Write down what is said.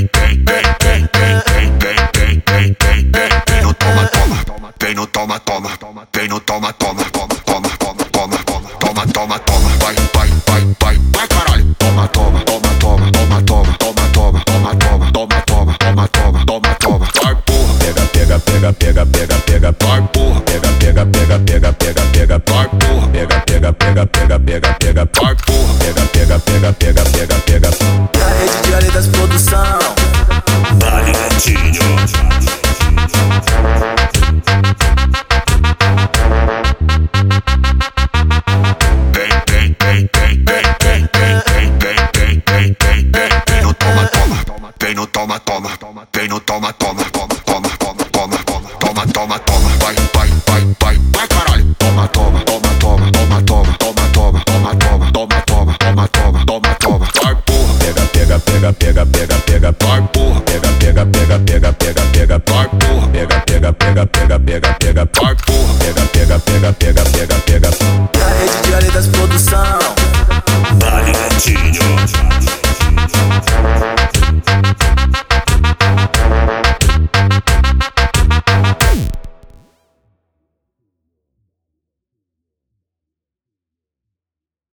Vem no toma, toma, vem no toma, toma, toma, toma, toma, toma, toma, toma, toma, vai, vai, vai, vai, vai, caralho. Toma, toma, toma, toma, toma, toma, toma, toma, toma, toma, toma, toma, toma, toma, toma, vai, porra. Pega, pega, pega, pega, pega, pega, vai, porra. Pega, pega, pega, pega, pega, pega, vai, porra. Pega, pega, pega, pega, pega, pega, vai, porra. Pega, pega, pega, pega, pega, pega. E a rede de Aletas Produção. Dale Netinho. Vem no toma, toma, vem no toma, toma, toma, toma, toma, toma, toma, toma, toma, vai, vai, vai, vai, vai, caralho. Toma, toma, toma, toma, toma, toma, toma, toma, toma, toma, toma, toma, toma, toma, toma, vai, porra. Pega, pega, pega, pega, pega, pega, vai, porra. Pega, pega, pega, pega, pega, pega, vai, porra. Pega, pega, pega, pega, pega, pega, vai, porra. Pega, pega, pega, pega, pega.